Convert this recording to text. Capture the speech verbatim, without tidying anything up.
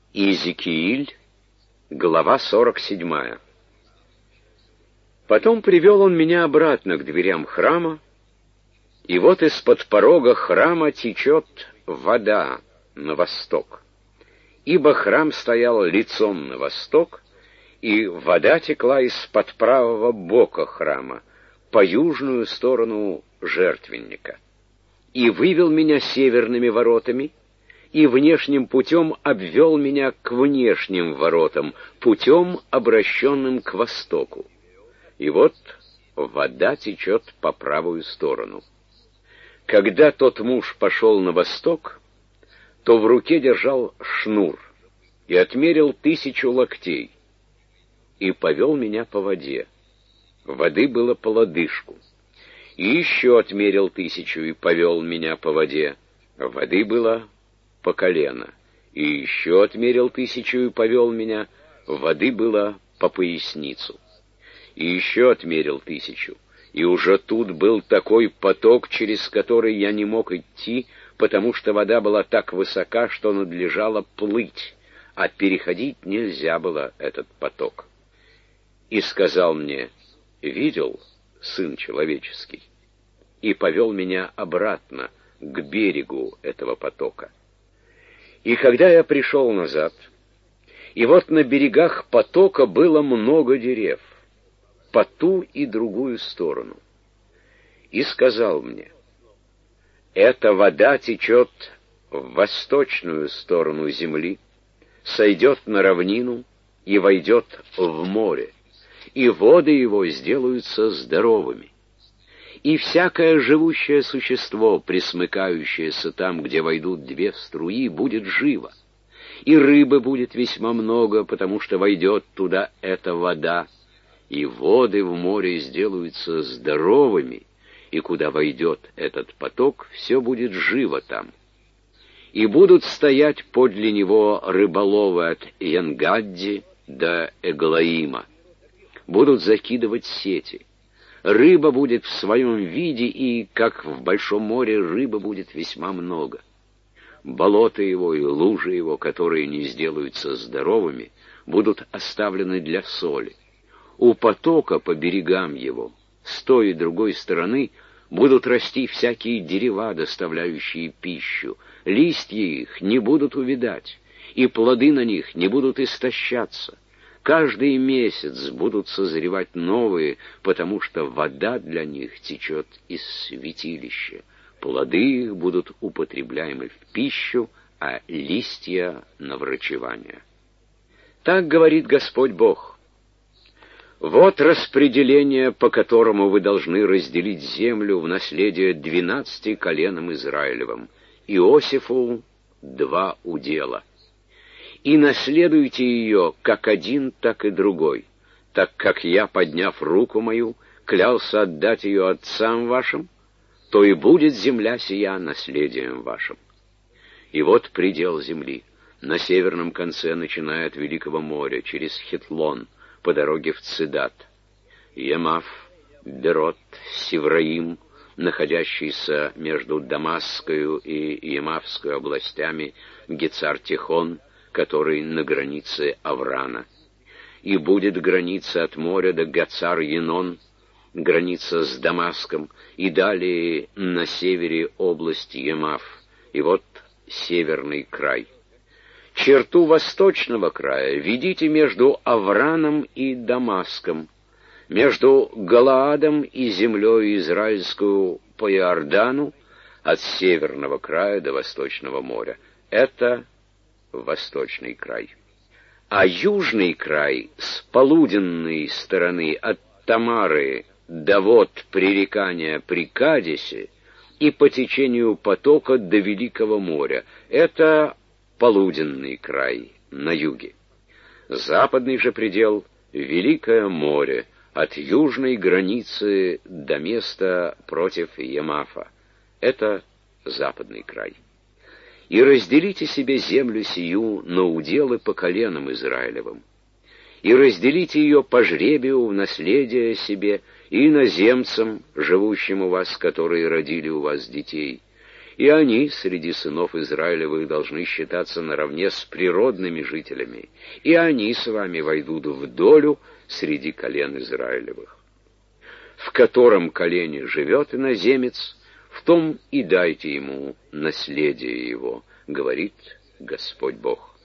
Иезекииль, глава сорок седьмая. Потом привел он меня обратно к дверям храма, и вот из-под порога храма течет вода на восток. Ибо храм стоял лицом на восток, и вода текла из-под правого бока храма, по южную сторону жертвенника. И вывел меня северными воротами, и внешним путем обвел меня к внешним воротам, путем, обращенным к востоку. И вот вода течет по правую сторону. Когда тот муж пошел на восток, то в руке держал шнур и отмерил тысячу локтей, и повел меня по воде. Воды было по лодыжку. И еще отмерил тысячу и повел меня по воде. Воды было по колено. И еще отмерил тысячу и повел меня. Воды было по поясницу. И еще отмерил тысячу. И уже тут был такой поток, через который я не мог идти, потому что вода была так высока, что надлежало плыть, а переходить нельзя было этот поток. И сказал мне: «Видел, Сын человеческий?» И повел меня обратно к берегу этого потока. И когда я пришел назад, и вот на берегах потока было много дерев, по ту и другую сторону. И сказал мне: «Эта вода течет в восточную сторону земли, сойдет на равнину и войдет в море, и воды его сделаются здоровыми. И всякое живущее существо, пресмыкающееся там, где войдут две струи, будет живо. И рыбы будет весьма много, потому что войдет туда эта вода, и воды в море сделаются здоровыми, и куда войдет этот поток, все будет живо там. И будут стоять подле него рыболовы от Янгадди до Эглаима, будут закидывать сети. Рыба будет в своем виде, и, как в большом море, рыбы будет весьма много. Болота его и лужи его, которые не сделаются здоровыми, будут оставлены для соли. У потока по берегам его, с той и другой стороны, будут расти всякие дерева, доставляющие пищу. Листья их не будут увядать, и плоды на них не будут истощаться. Каждый месяц будут созревать новые, потому что вода для них течет из святилища. Плоды их будут употребляемы в пищу, а листья — на врачевание. Так говорит Господь Бог. Вот распределение, по которому вы должны разделить землю в наследие двенадцати коленам Израилевым. Иосифу два удела. И наследуйте ее, как один, так и другой, так как я, подняв руку мою, клялся отдать ее отцам вашим, то и будет земля сия наследием вашим. И вот предел земли, на северном конце, начиная от Великого моря, через Хетлон, по дороге в Цидат. Емаф, Берот, Севраим, находящийся между Дамасскою и Емавской областями, Гецар-Тихон, который на границе Аврана. И будет граница от моря до Гацар-Енон, граница с Дамаском, и далее на севере область Емаф, и вот северный край. Черту восточного края ведите между Авраном и Дамаском, между Галаадом и землей израильскую по Иордану, от северного края до восточного моря. Это восточный край. А южный край с полуденной стороны от Тамары до вод пререкания при Кадесе и по течению потока до Великого моря. Это полуденный край на юге. Западный же предел — Великое море, от южной границы до места против Емафа. Это западный край. И разделите себе землю сию на уделы по коленам Израилевым, и разделите ее по жребию в наследие себе и иноземцам, живущим у вас, которые родили у вас детей, и они среди сынов Израилевых должны считаться наравне с природными жителями, и они с вами войдут в долю среди колен Израилевых. В котором колене живет иноземец, в том и дайте ему наследие его, говорит Господь Бог.